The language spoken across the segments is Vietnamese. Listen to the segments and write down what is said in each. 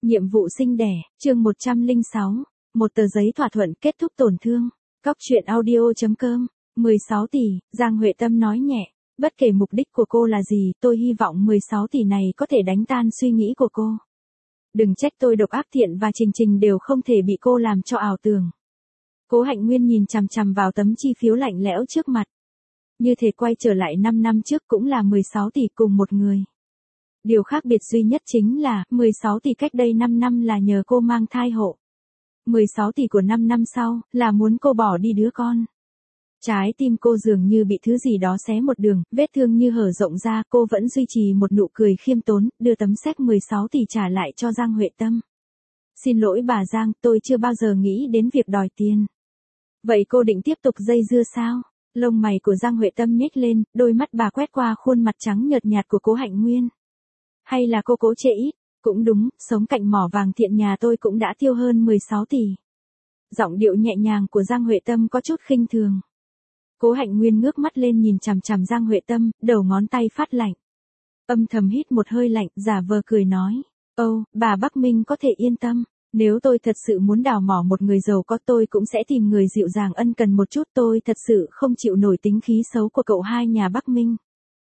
Nhiệm vụ sinh đẻ, chương 106, một tờ giấy thỏa thuận kết thúc tổn thương. Cóc truyện audio.com, 16 tỷ, Giang Huệ Tâm nói nhẹ, bất kể mục đích của cô là gì, tôi hy vọng 16 tỷ này có thể đánh tan suy nghĩ của cô. Đừng trách tôi độc ác, Thiện và Trình Trình đều không thể bị cô làm cho ảo tưởng. Cố Hạnh Nguyên nhìn chằm chằm vào tấm chi phiếu lạnh lẽo trước mặt. Như thể quay trở lại 5 năm trước cũng là 16 tỷ cùng một người. Điều khác biệt duy nhất chính là 16 tỷ cách đây 5 năm là nhờ cô mang thai hộ. 16 tỷ của 5 năm sau là muốn cô bỏ đi đứa con. Trái tim cô dường như bị thứ gì đó xé một đường, vết thương như hở rộng ra, cô vẫn duy trì một nụ cười khiêm tốn, đưa tấm séc 16 tỷ trả lại cho Giang Huệ Tâm. Xin lỗi bà Giang, tôi chưa bao giờ nghĩ đến việc đòi tiền. Vậy cô định tiếp tục dây dưa sao? Lông mày của Giang Huệ Tâm nhếch lên, đôi mắt bà quét qua khuôn mặt trắng nhợt nhạt của Cố Hạnh Nguyên. Hay là cô cố chê ít? Cũng đúng, sống cạnh mỏ vàng Thiện nhà tôi cũng đã tiêu hơn 16 tỷ. Giọng điệu nhẹ nhàng của Giang Huệ Tâm có chút khinh thường. Cố Hạnh Nguyên ngước mắt lên nhìn chằm chằm Giang Huệ Tâm, đầu ngón tay phát lạnh. Âm thầm hít một hơi lạnh, giả vờ cười nói. Bà Bắc Minh có thể yên tâm. Nếu tôi thật sự muốn đào mỏ một người giàu có, tôi cũng sẽ tìm người dịu dàng ân cần một chút. Tôi thật sự không chịu nổi tính khí xấu của cậu hai nhà Bắc Minh.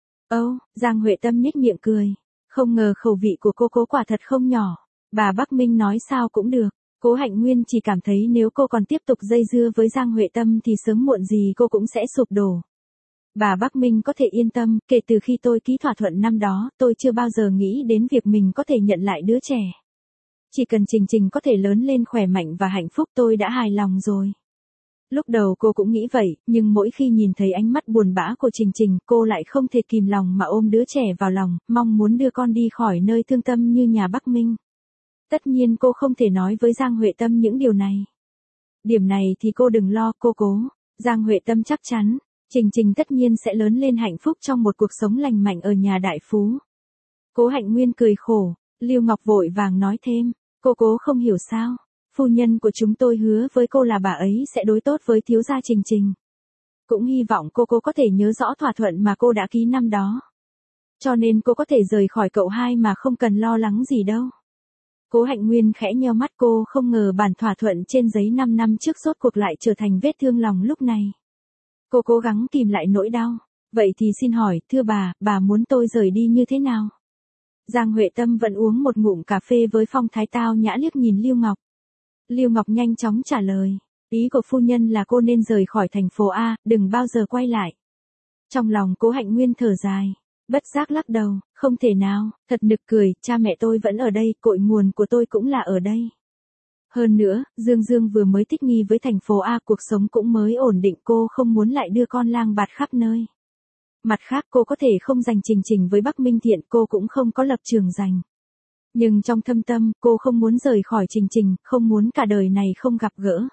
Giang Huệ Tâm nhếch miệng cười. Không ngờ khẩu vị của cô quả thật không nhỏ. Bà Bắc Minh nói sao cũng được. Cố Hạnh Nguyên chỉ cảm thấy nếu cô còn tiếp tục dây dưa với Giang Huệ Tâm thì sớm muộn gì cô cũng sẽ sụp đổ. Bà Bắc Minh có thể yên tâm, kể từ khi tôi ký thỏa thuận năm đó, tôi chưa bao giờ nghĩ đến việc mình có thể nhận lại đứa trẻ. Chỉ cần Trình Trình có thể lớn lên khỏe mạnh và hạnh phúc tôi đã hài lòng rồi. Lúc đầu cô cũng nghĩ vậy, nhưng mỗi khi nhìn thấy ánh mắt buồn bã của Trình Trình, cô lại không thể kìm lòng mà ôm đứa trẻ vào lòng, mong muốn đưa con đi khỏi nơi thương tâm như nhà Bắc Minh. Tất nhiên cô không thể nói với Giang Huệ Tâm những điều này. Điểm này thì cô đừng lo, cô cố. Giang Huệ Tâm chắc chắn, Trình Trình tất nhiên sẽ lớn lên hạnh phúc trong một cuộc sống lành mạnh ở nhà đại phú. Cố Hạnh Nguyên cười khổ, Lưu Ngọc vội vàng nói thêm, cô không hiểu sao. Phu nhân của chúng tôi hứa với cô là bà ấy sẽ đối tốt với thiếu gia Trình Trình. Cũng hy vọng cô có thể nhớ rõ thỏa thuận mà cô đã ký năm đó. Cho nên cô có thể rời khỏi cậu hai mà không cần lo lắng gì đâu. Cố Hạnh Nguyên khẽ nheo mắt, cô không ngờ bản thỏa thuận trên giấy 5 năm trước rốt cuộc lại trở thành vết thương lòng lúc này. Cô cố gắng kìm lại nỗi đau. Vậy thì xin hỏi, thưa bà muốn tôi rời đi như thế nào? Giang Huệ Tâm vẫn uống một ngụm cà phê với phong thái tao nhã liếc nhìn Lưu Ngọc. Lưu Ngọc nhanh chóng trả lời, ý của phu nhân là cô nên rời khỏi thành phố A, đừng bao giờ quay lại. Trong lòng Cố Hạnh Nguyên thở dài, bất giác lắc đầu, không thể nào, thật nực cười, cha mẹ tôi vẫn ở đây, cội nguồn của tôi cũng là ở đây. Hơn nữa, Dương vừa mới thích nghi với thành phố A, cuộc sống cũng mới ổn định, cô không muốn lại đưa con lang bạt khắp nơi. Mặt khác cô có thể không giành Trình Trình với Bắc Minh Thiện, cô cũng không có lập trường giành. Nhưng trong thâm tâm, cô không muốn rời khỏi Trình Trình, không muốn cả đời này không gặp gỡ.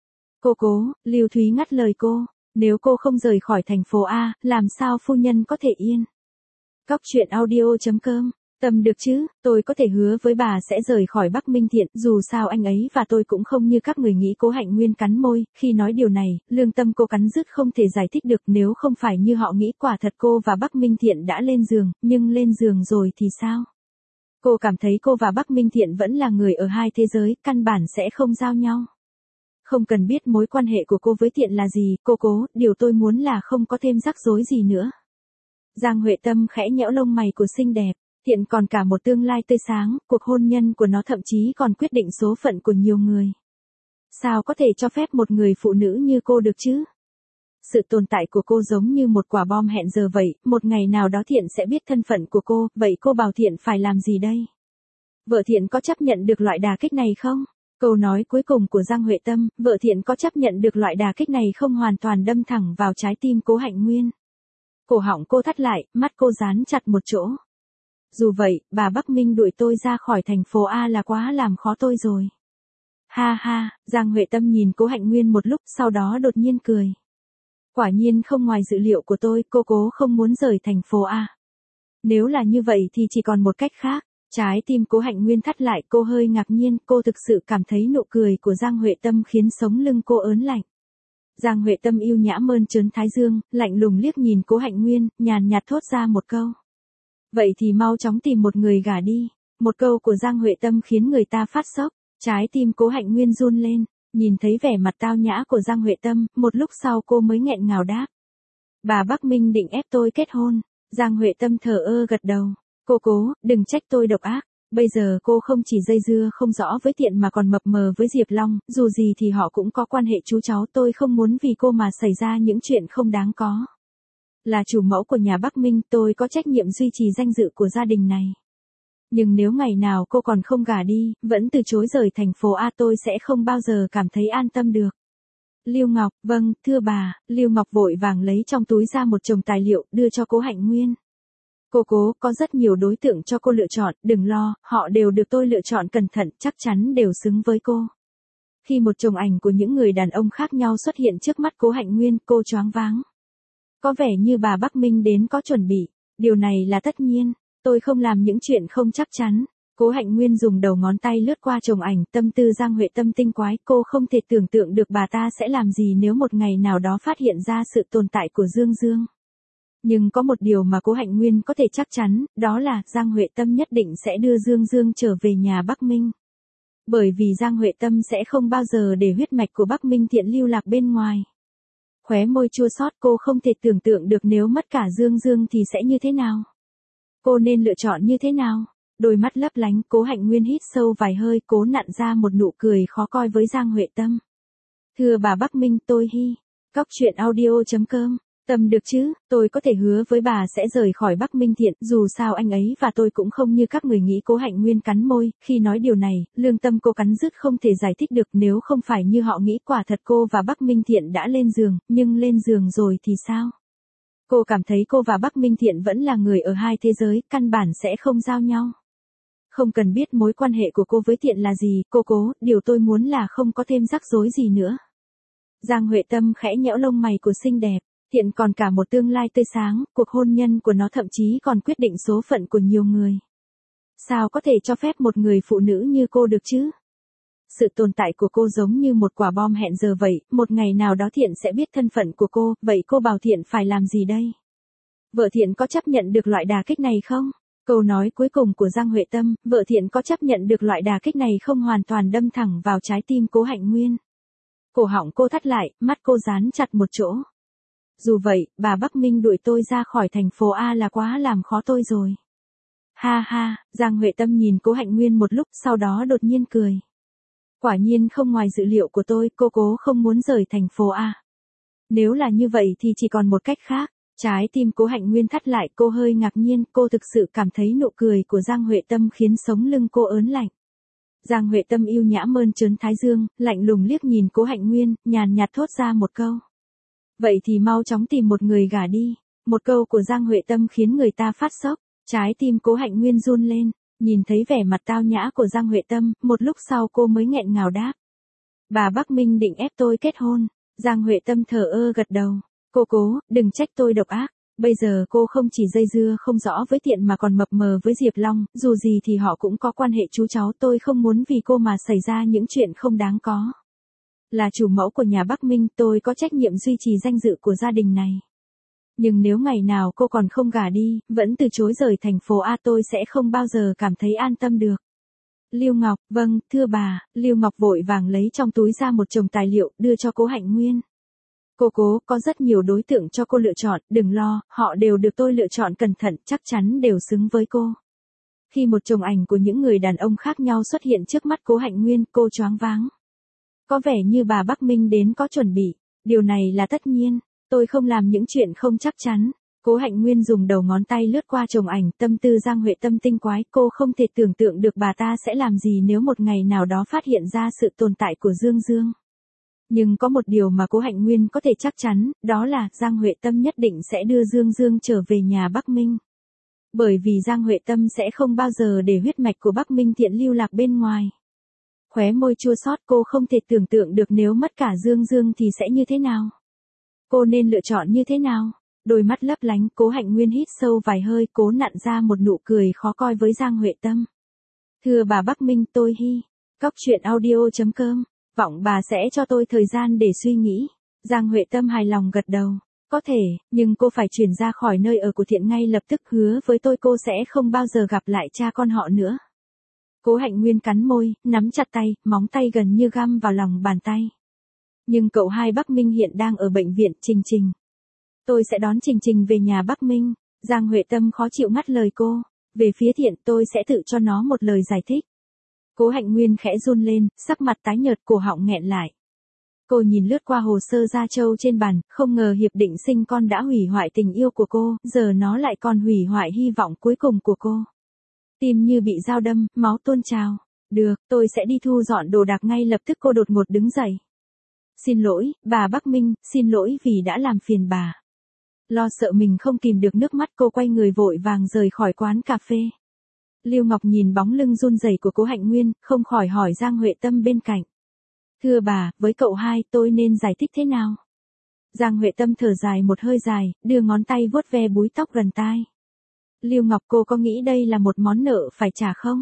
Cố, Lưu Thúy ngắt lời cô, nếu cô không rời khỏi thành phố A, làm sao phu nhân có thể yên? Cóc truyện audio.com, Tâm được chứ, tôi có thể hứa với bà sẽ rời khỏi Bắc Minh Thiện, dù sao anh ấy và tôi cũng không như các người nghĩ. Cố Hạnh Nguyên cắn môi, khi nói điều này, lương tâm cô cắn rứt không thể giải thích được, nếu không phải như họ nghĩ quả thật cô và Bắc Minh Thiện đã lên giường, nhưng lên giường rồi thì sao? Cô cảm thấy cô và Bắc Minh Thiện vẫn là người ở hai thế giới, căn bản sẽ không giao nhau. Không cần biết mối quan hệ của cô với Thiện là gì, cố, điều tôi muốn là không có thêm rắc rối gì nữa. Giang Huệ Tâm khẽ nhẽo lông mày của xinh đẹp, Thiện còn cả một tương lai tươi sáng, cuộc hôn nhân của nó thậm chí còn quyết định số phận của nhiều người. Sao có thể cho phép một người phụ nữ như cô được chứ? Sự tồn tại của cô giống như một quả bom hẹn giờ vậy, một ngày nào đó Thiện sẽ biết thân phận của cô, vậy cô bảo Thiện phải làm gì đây? Vợ Thiện có chấp nhận được loại đả kích này không? Câu nói cuối cùng của Giang Huệ Tâm, vợ Thiện có chấp nhận được loại đả kích này không, hoàn toàn đâm thẳng vào trái tim Cố Hạnh Nguyên. Cổ họng cô thắt lại, mắt cô dán chặt một chỗ. Dù vậy, bà Bắc Minh đuổi tôi ra khỏi thành phố A là quá làm khó tôi rồi. Ha, Giang Huệ Tâm nhìn Cố Hạnh Nguyên một lúc, sau đó đột nhiên cười. Quả nhiên không ngoài dự liệu của tôi, cô không muốn rời thành phố A. Nếu là như vậy thì chỉ còn một cách khác. Trái tim Cố Hạnh Nguyên thắt lại, cô hơi ngạc nhiên, cô thực sự cảm thấy nụ cười của Giang Huệ Tâm khiến sống lưng cô ớn lạnh. Giang Huệ Tâm yêu nhã mơn trớn thái dương, lạnh lùng liếc nhìn Cố Hạnh Nguyên, nhàn nhạt thốt ra một câu. Vậy thì mau chóng tìm một người gả đi. Một câu của Giang Huệ Tâm khiến người ta phát sốc, trái tim Cố Hạnh Nguyên run lên, nhìn thấy vẻ mặt tao nhã của Giang Huệ Tâm, một lúc sau cô mới nghẹn ngào đáp. Bà Bắc Minh định ép tôi kết hôn. Giang Huệ Tâm thờ ơ gật đầu. Cô Cố, đừng trách tôi độc ác. Bây giờ cô không chỉ dây dưa không rõ với Thiện mà còn mập mờ với Diệp Long, dù gì thì họ cũng có quan hệ chú cháu, tôi không muốn vì cô mà xảy ra những chuyện không đáng có. Là chủ mẫu của nhà Bắc Minh, tôi có trách nhiệm duy trì danh dự của gia đình này. Nhưng nếu ngày nào cô còn không gả đi, vẫn từ chối rời thành phố A, tôi sẽ không bao giờ cảm thấy an tâm được. Lưu Ngọc, vâng, thưa bà. Lưu Ngọc vội vàng lấy trong túi ra một chồng tài liệu, đưa cho Cố Hạnh Nguyên. Cô Cố, có rất nhiều đối tượng cho cô lựa chọn, đừng lo, họ đều được tôi lựa chọn cẩn thận, chắc chắn đều xứng với cô. Khi một chồng ảnh của những người đàn ông khác nhau xuất hiện trước mắt Cố Hạnh Nguyên, cô choáng váng. Có vẻ như bà Bắc Minh đến có chuẩn bị, điều này là tất nhiên, tôi không làm những chuyện không chắc chắn. Cố Hạnh Nguyên dùng đầu ngón tay lướt qua chồng ảnh, tâm tư Giang Huệ Tâm tinh quái, cô không thể tưởng tượng được bà ta sẽ làm gì nếu một ngày nào đó phát hiện ra sự tồn tại của Dương Dương. Nhưng có một điều mà Cố Hạnh Nguyên có thể chắc chắn, đó là Giang Huệ Tâm nhất định sẽ đưa Dương Dương trở về nhà Bắc Minh. Bởi vì Giang Huệ Tâm sẽ không bao giờ để huyết mạch của Bắc Minh Thiện lưu lạc bên ngoài. Khóe môi chua xót, cô không thể tưởng tượng được nếu mất cả Dương Dương thì sẽ như thế nào. Cô nên lựa chọn như thế nào? Đôi mắt lấp lánh, Cố Hạnh Nguyên hít sâu vài hơi, cố nặn ra một nụ cười khó coi với Giang Huệ Tâm. Thưa bà Bắc Minh, tôi Cóc truyện audio.com. Tâm được chứ, tôi có thể hứa với bà sẽ rời khỏi Bắc Minh Thiện, dù sao anh ấy và tôi cũng không như các người nghĩ. Cố Hạnh Nguyên cắn môi, khi nói điều này, lương tâm cô cắn rứt không thể giải thích được, nếu không phải như họ nghĩ quả thật cô và Bắc Minh Thiện đã lên giường, nhưng lên giường rồi thì sao? Cô cảm thấy cô và Bắc Minh Thiện vẫn là người ở hai thế giới, căn bản sẽ không giao nhau. Không cần biết mối quan hệ của cô với Thiện là gì, cô Cố, điều tôi muốn là không có thêm rắc rối gì nữa. Giang Huệ Tâm khẽ nhẽo lông mày của xinh đẹp. Thiện còn cả một tương lai tươi sáng, cuộc hôn nhân của nó thậm chí còn quyết định số phận của nhiều người. Sao có thể cho phép một người phụ nữ như cô được chứ? Sự tồn tại của cô giống như một quả bom hẹn giờ vậy, một ngày nào đó Thiện sẽ biết thân phận của cô, vậy cô bảo Thiện phải làm gì đây? Vợ Thiện có chấp nhận được loại đả kích này không? Câu nói cuối cùng của Giang Huệ Tâm, vợ Thiện có chấp nhận được loại đả kích này không, hoàn toàn đâm thẳng vào trái tim Cố Hạnh Nguyên. Cổ họng cô thắt lại, mắt cô dán chặt một chỗ. Dù vậy, bà Bắc Minh đuổi tôi ra khỏi thành phố A là quá làm khó tôi rồi. Ha ha, Giang Huệ Tâm nhìn Cố Hạnh Nguyên một lúc, sau đó đột nhiên cười. Quả nhiên không ngoài dự liệu của tôi, cô Cố không muốn rời thành phố A. Nếu là như vậy thì chỉ còn một cách khác. Trái tim Cố Hạnh Nguyên thắt lại, cô hơi ngạc nhiên, cô thực sự cảm thấy nụ cười của Giang Huệ Tâm khiến sống lưng cô ớn lạnh. Giang Huệ Tâm yêu nhã mơn trớn thái dương, lạnh lùng liếc nhìn Cố Hạnh Nguyên, nhàn nhạt thốt ra một câu. Vậy thì mau chóng tìm một người gả đi. Một câu của Giang Huệ Tâm khiến người ta phát sốc, trái tim Cố Hạnh Nguyên run lên, nhìn thấy vẻ mặt tao nhã của Giang Huệ Tâm, một lúc sau cô mới nghẹn ngào đáp. Bà Bắc Minh định ép tôi kết hôn. Giang Huệ Tâm thờ ơ gật đầu. Cô Cố, đừng trách tôi độc ác. Bây giờ cô không chỉ dây dưa không rõ với Thiện mà còn mập mờ với Diệp Long, dù gì thì họ cũng có quan hệ chú cháu, tôi không muốn vì cô mà xảy ra những chuyện không đáng có. Là chủ mẫu của nhà Bắc Minh, tôi có trách nhiệm duy trì danh dự của gia đình này. Nhưng nếu ngày nào cô còn không gả đi, vẫn từ chối rời thành phố A, tôi sẽ không bao giờ cảm thấy an tâm được. Lưu Ngọc, vâng, thưa bà. Lưu Ngọc vội vàng lấy trong túi ra một chồng tài liệu, đưa cho Cố Hạnh Nguyên. Cô Cố, có rất nhiều đối tượng cho cô lựa chọn, đừng lo, họ đều được tôi lựa chọn cẩn thận, chắc chắn đều xứng với cô. Khi một chồng ảnh của những người đàn ông khác nhau xuất hiện trước mắt Cố Hạnh Nguyên, cô choáng váng. Có vẻ như bà Bắc Minh đến có chuẩn bị, điều này là tất nhiên, tôi không làm những chuyện không chắc chắn. Cố Hạnh Nguyên dùng đầu ngón tay lướt qua chồng ảnh, tâm tư Giang Huệ Tâm tinh quái, cô không thể tưởng tượng được bà ta sẽ làm gì nếu một ngày nào đó phát hiện ra sự tồn tại của Dương Dương. Nhưng có một điều mà Cố Hạnh Nguyên có thể chắc chắn, đó là Giang Huệ Tâm nhất định sẽ đưa Dương Dương trở về nhà Bắc Minh. Bởi vì Giang Huệ Tâm sẽ không bao giờ để huyết mạch của Bắc Minh Thiện lưu lạc bên ngoài. Khóe môi chua xót, cô không thể tưởng tượng được nếu mất cả Dương Dương thì sẽ như thế nào. Cô nên lựa chọn như thế nào? Đôi mắt lấp lánh, Cố Hạnh Nguyên hít sâu vài hơi, cố nặn ra một nụ cười khó coi với Giang Huệ Tâm. Thưa bà Bắc Minh, tôi Cóc truyện audio.com. Vọng bà sẽ cho tôi thời gian để suy nghĩ. Giang Huệ Tâm hài lòng gật đầu. Có thể, nhưng cô phải chuyển ra khỏi nơi ở của Thiện ngay lập tức, hứa với tôi cô sẽ không bao giờ gặp lại cha con họ nữa. Cố Hạnh Nguyên cắn môi, nắm chặt tay, móng tay gần như găm vào lòng bàn tay. Nhưng cậu hai Bắc Minh hiện đang ở bệnh viện. Trình Trình. Tôi sẽ đón Trình Trình về nhà Bắc Minh. Giang Huệ Tâm khó chịu ngắt lời cô. Về phía Thiện tôi sẽ tự cho nó một lời giải thích. Cố Hạnh Nguyên khẽ run lên, sắc mặt tái nhợt, cổ họng nghẹn lại. Cô nhìn lướt qua hồ sơ gia châu trên bàn, không ngờ hiệp định sinh con đã hủy hoại tình yêu của cô, giờ nó lại còn hủy hoại hy vọng cuối cùng của cô. Tim như bị dao đâm, máu tuôn trào. Được, tôi sẽ đi thu dọn đồ đạc ngay lập tức. Cô đột ngột đứng dậy. Xin lỗi, bà Bắc Minh, xin lỗi vì đã làm phiền bà. Lo sợ mình không kìm được nước mắt, cô quay người vội vàng rời khỏi quán cà phê. Lưu Ngọc nhìn bóng lưng run rẩy của Cố Hạnh Nguyên, không khỏi hỏi Giang Huệ Tâm bên cạnh. Thưa bà, với cậu hai tôi nên giải thích thế nào? Giang Huệ Tâm thở dài một hơi dài, đưa ngón tay vuốt ve búi tóc gần tai. Lưu Ngọc, cô có nghĩ đây là một món nợ phải trả không?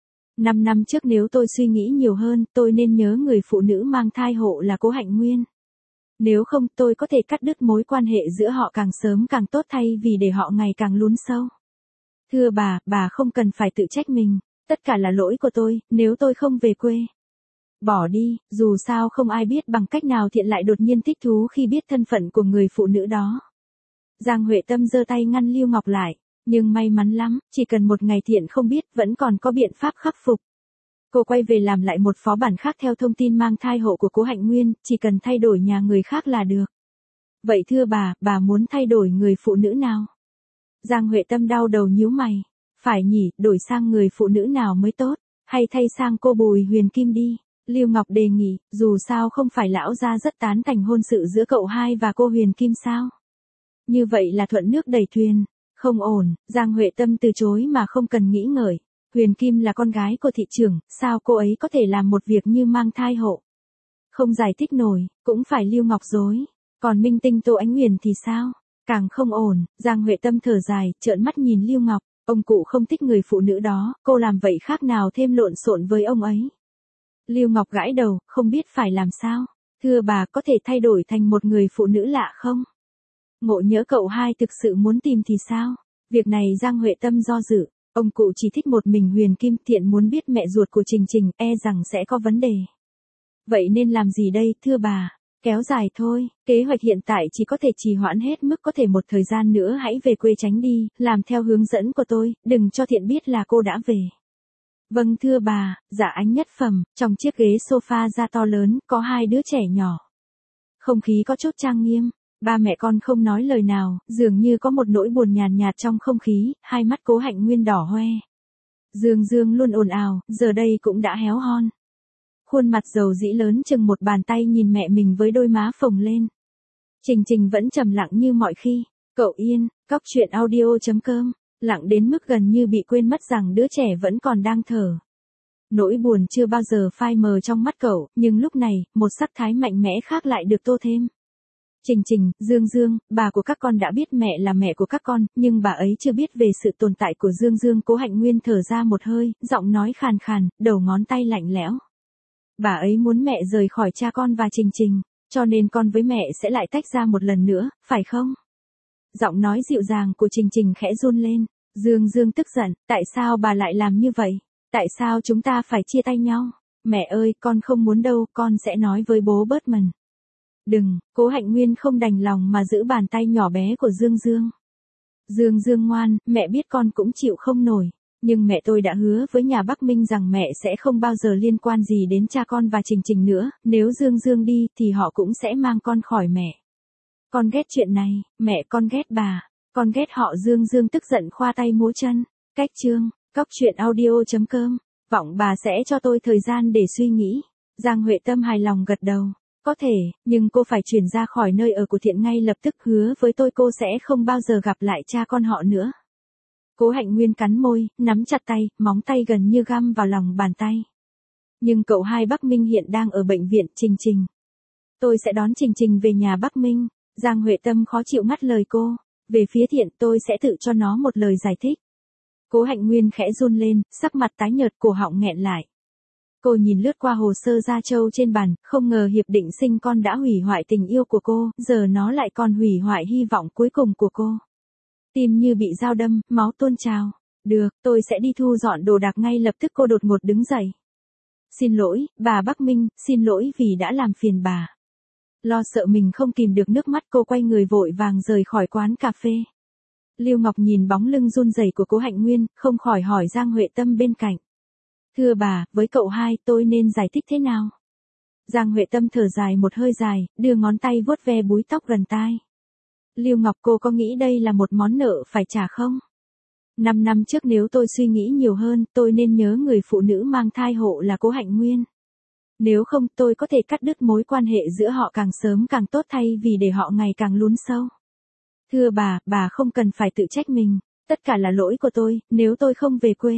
5 năm trước nếu tôi suy nghĩ nhiều hơn, tôi nên nhớ người phụ nữ mang thai hộ là Cố Hạnh Nguyên. Nếu không, tôi có thể cắt đứt mối quan hệ giữa họ càng sớm càng tốt thay vì để họ ngày càng lún sâu. Thưa bà không cần phải tự trách mình, tất cả là lỗi của tôi, nếu tôi không về quê. Bỏ đi, dù sao không ai biết bằng cách nào Thiện lại đột nhiên thích thú khi biết thân phận của người phụ nữ đó. Giang Huệ Tâm giơ tay ngăn Lưu Ngọc lại, nhưng may mắn lắm, chỉ cần một ngày Thiện không biết vẫn còn có biện pháp khắc phục. Cô quay về làm lại một phó bản khác theo thông tin mang thai hộ của Cố Hạnh Nguyên, chỉ cần thay đổi nhà người khác là được. Vậy thưa bà muốn thay đổi người phụ nữ nào? Giang Huệ Tâm đau đầu nhíu mày. Phải nhỉ, đổi sang người phụ nữ nào mới tốt, hay thay sang cô Bùi Huyền Kim đi? Lưu Ngọc đề nghị, dù sao không phải lão gia rất tán thành hôn sự giữa cậu hai và cô Huyền Kim sao? Như vậy là thuận nước đẩy thuyền. Không ổn, Giang Huệ Tâm từ chối mà không cần nghĩ ngợi. Huyền Kim là con gái của thị trưởng, sao cô ấy có thể làm một việc như mang thai hộ? Không giải thích nổi, cũng phải Lưu Ngọc dối. Còn minh tinh Tô Ánh Huyền thì sao? Càng không ổn. Giang Huệ Tâm thở dài, trợn mắt nhìn Lưu Ngọc. Ông cụ không thích người phụ nữ đó, cô làm vậy khác nào thêm lộn xộn với ông ấy. Lưu Ngọc gãi đầu, không biết phải làm sao. Thưa bà, có thể thay đổi thành một người phụ nữ lạ không? Ngộ nhỡ cậu hai thực sự muốn tìm thì sao? Việc này Giang Huệ Tâm do dự. Ông cụ chỉ thích một mình Huyền Kim, Thiện muốn biết mẹ ruột của Trình Trình, e rằng sẽ có vấn đề. Vậy nên làm gì đây, thưa bà? Kéo dài thôi, kế hoạch hiện tại chỉ có thể trì hoãn hết mức có thể một thời gian nữa. Hãy về quê tránh đi, làm theo hướng dẫn của tôi, đừng cho Thiện biết là cô đã về. Vâng thưa bà, dạ. Ánh nhất phẩm, trong chiếc ghế sofa da to lớn, có hai đứa trẻ nhỏ. Không khí có chút trang nghiêm, ba mẹ con không nói lời nào, dường như có một nỗi buồn nhàn nhạt trong không khí, hai mắt Cố Hạnh Nguyên đỏ hoe. Dương Dương luôn ồn ào, giờ đây cũng đã héo hon. Khuôn mặt dầu dĩ lớn chừng một bàn tay nhìn mẹ mình với đôi má phồng lên. Trình Trình vẫn trầm lặng như mọi khi. Cậu yên, cóc truyện audio.com, lặng đến mức gần như bị quên mất rằng đứa trẻ vẫn còn đang thở. Nỗi buồn chưa bao giờ phai mờ trong mắt cậu, nhưng lúc này, một sắc thái mạnh mẽ khác lại được tô thêm. Trình Trình, Dương Dương, bà của các con đã biết mẹ là mẹ của các con, nhưng bà ấy chưa biết về sự tồn tại của Dương Dương. Cố Hạnh Nguyên thở ra một hơi, giọng nói khàn khàn, đầu ngón tay lạnh lẽo. Bà ấy muốn mẹ rời khỏi cha con và Trình Trình, cho nên con với mẹ sẽ lại tách ra một lần nữa, phải không? Giọng nói dịu dàng của Trình Trình khẽ run lên. Dương Dương tức giận, tại sao bà lại làm như vậy? Tại sao chúng ta phải chia tay nhau? Mẹ ơi, con không muốn đâu, con sẽ nói với bố Bertman. Đừng, Cố Hạnh Nguyên không đành lòng mà giữ bàn tay nhỏ bé của Dương Dương. Dương Dương ngoan, mẹ biết con cũng chịu không nổi. Nhưng mẹ tôi đã hứa với nhà Bắc Minh rằng mẹ sẽ không bao giờ liên quan gì đến cha con và Trình Trình nữa, nếu Dương Dương đi thì họ cũng sẽ mang con khỏi mẹ. Con ghét chuyện này, mẹ con ghét bà, con ghét họ. Dương Dương tức giận khoa tay múa chân. Cách chương, cóc truyện audio.com, vọng bà sẽ cho tôi thời gian để suy nghĩ. Giang Huệ Tâm hài lòng gật đầu. Có thể, nhưng cô phải chuyển ra khỏi nơi ở của Thiện ngay lập tức, hứa với tôi cô sẽ không bao giờ gặp lại cha con họ nữa. Cố Hạnh Nguyên cắn môi, nắm chặt tay, móng tay gần như găm vào lòng bàn tay. Nhưng cậu hai Bắc Minh hiện đang ở bệnh viện. Trình Trình. Tôi sẽ đón Trình Trình về nhà Bắc Minh. Giang Huệ Tâm khó chịu ngắt lời cô. Về phía Thiện tôi sẽ tự cho nó một lời giải thích. Cố Hạnh Nguyên khẽ run lên, sắc mặt tái nhợt, cổ họng nghẹn lại. Cô nhìn lướt qua hồ sơ gia châu trên bàn, không ngờ hiệp định sinh con đã hủy hoại tình yêu của cô, giờ nó lại còn hủy hoại hy vọng cuối cùng của cô. Tim như bị dao đâm, máu tuôn trào. Được, tôi sẽ đi thu dọn đồ đạc ngay lập tức. Cô đột ngột đứng dậy. Xin lỗi, bà Bắc Minh, xin lỗi vì đã làm phiền bà. Lo sợ mình không kìm được nước mắt, cô quay người vội vàng rời khỏi quán cà phê. Lưu Ngọc nhìn bóng lưng run rẩy của Cố Hạnh Nguyên, không khỏi hỏi Giang Huệ Tâm bên cạnh. Thưa bà, với cậu hai tôi nên giải thích thế nào? Giang Huệ Tâm thở dài một hơi dài, đưa ngón tay vuốt ve búi tóc gần tai. Lưu Ngọc, cô có nghĩ đây là một món nợ phải trả không? 5 năm trước nếu tôi suy nghĩ nhiều hơn, tôi nên nhớ người phụ nữ mang thai hộ là Cố Hạnh Nguyên. Nếu không, tôi có thể cắt đứt mối quan hệ giữa họ càng sớm càng tốt thay vì để họ ngày càng lún sâu. Thưa bà không cần phải tự trách mình, tất cả là lỗi của tôi, nếu tôi không về quê.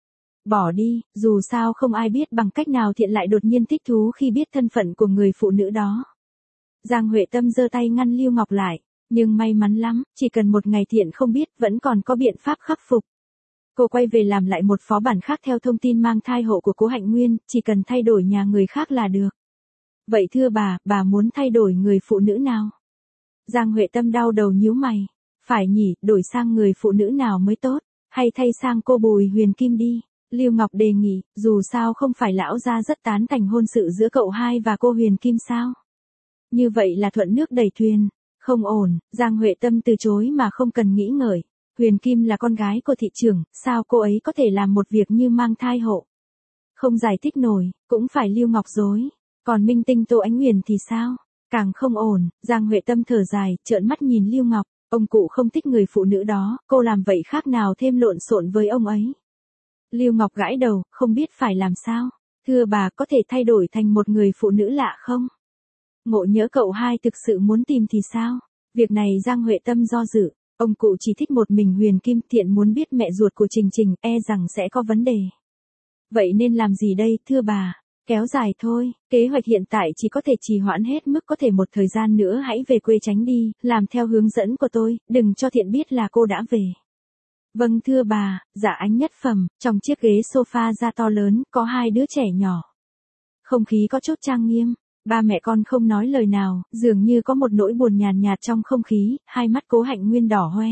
Bỏ đi, dù sao không ai biết bằng cách nào Thiện lại đột nhiên thích thú khi biết thân phận của người phụ nữ đó. Giang Huệ Tâm giơ tay ngăn Lưu Ngọc lại, nhưng may mắn lắm, chỉ cần một ngày Thiện không biết vẫn còn có biện pháp khắc phục. Cô quay về làm lại một phó bản khác theo thông tin mang thai hộ của Cố Hạnh Nguyên, chỉ cần thay đổi nhà người khác là được. Vậy thưa bà muốn thay đổi người phụ nữ nào? Giang Huệ Tâm đau đầu nhíu mày. Phải nhỉ, đổi sang người phụ nữ nào mới tốt, hay thay sang cô Bùi Huyền Kim đi? Lưu Ngọc đề nghị, dù sao không phải lão gia rất tán thành hôn sự giữa cậu hai và cô Huyền Kim sao? Như vậy là thuận nước đẩy thuyền. Không ổn, Giang Huệ Tâm từ chối mà không cần nghĩ ngợi. Huyền Kim là con gái của thị trưởng, sao cô ấy có thể làm một việc như mang thai hộ? Không giải thích nổi, cũng phải Lưu Ngọc dối. Còn minh tinh Tô Ánh Huyền thì sao? Càng không ổn, Giang Huệ Tâm thở dài, trợn mắt nhìn Lưu Ngọc. Ông cụ không thích người phụ nữ đó, cô làm vậy khác nào thêm lộn xộn với ông ấy. Lưu Ngọc gãi đầu, không biết phải làm sao. Thưa bà, có thể thay đổi thành một người phụ nữ lạ không? Ngộ nhỡ cậu hai thực sự muốn tìm thì sao? Việc này Giang Huệ Tâm do dự. Ông cụ chỉ thích một mình Huyền Kim, Thiện muốn biết mẹ ruột của Trình Trình, e rằng sẽ có vấn đề. Vậy nên làm gì đây, thưa bà? Kéo dài thôi, kế hoạch hiện tại chỉ có thể trì hoãn hết mức có thể, một thời gian nữa hãy về quê tránh đi, làm theo hướng dẫn của tôi, đừng cho Thiện biết là cô đã về. Vâng thưa bà, dạ. Ánh nhất phẩm, trong chiếc ghế sofa da to lớn, có hai đứa trẻ nhỏ. Không khí có chút trang nghiêm, ba mẹ con không nói lời nào, dường như có một nỗi buồn nhàn nhạt trong không khí, hai mắt Cố Hạnh Nguyên đỏ hoe.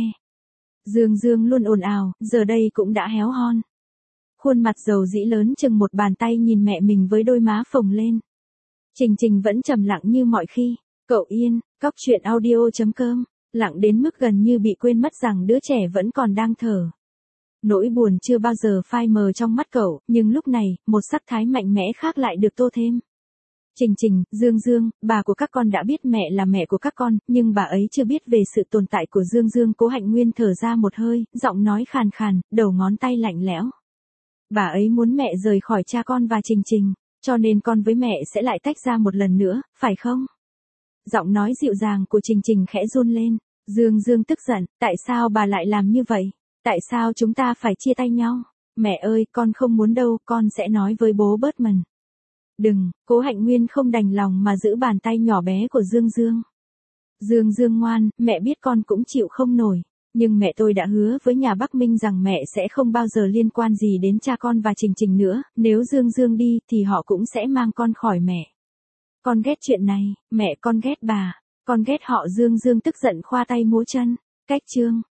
Dương Dương luôn ồn ào, giờ đây cũng đã héo hon. Khuôn mặt dầu dĩ lớn chừng một bàn tay nhìn mẹ mình với đôi má phồng lên. Trình Trình vẫn trầm lặng như mọi khi. Cậu Yên, Cóc Truyện Audio.com, lặng đến mức gần như bị quên mất rằng đứa trẻ vẫn còn đang thở. Nỗi buồn chưa bao giờ phai mờ trong mắt cậu, nhưng lúc này, một sắc thái mạnh mẽ khác lại được tô thêm. Trình Trình, Dương Dương, bà của các con đã biết mẹ là mẹ của các con, nhưng bà ấy chưa biết về sự tồn tại của Dương Dương. Cố Hạnh Nguyên thở ra một hơi, giọng nói khàn khàn, đầu ngón tay lạnh lẽo. Bà ấy muốn mẹ rời khỏi cha con và Trình Trình, cho nên con với mẹ sẽ lại tách ra một lần nữa, phải không? Giọng nói dịu dàng của Trình Trình khẽ run lên. Dương Dương tức giận, tại sao bà lại làm như vậy? Tại sao chúng ta phải chia tay nhau? Mẹ ơi, con không muốn đâu, con sẽ nói với bố Bertman. Đừng, Cố Hạnh Nguyên không đành lòng mà giữ bàn tay nhỏ bé của Dương Dương. Dương Dương ngoan, mẹ biết con cũng chịu không nổi. Nhưng mẹ tôi đã hứa với nhà Bắc Minh rằng mẹ sẽ không bao giờ liên quan gì đến cha con và Trình Trình nữa, nếu Dương Dương đi thì họ cũng sẽ mang con khỏi mẹ. Con ghét chuyện này, mẹ con ghét bà, con ghét họ. Dương Dương tức giận khoa tay múa chân. Cách chương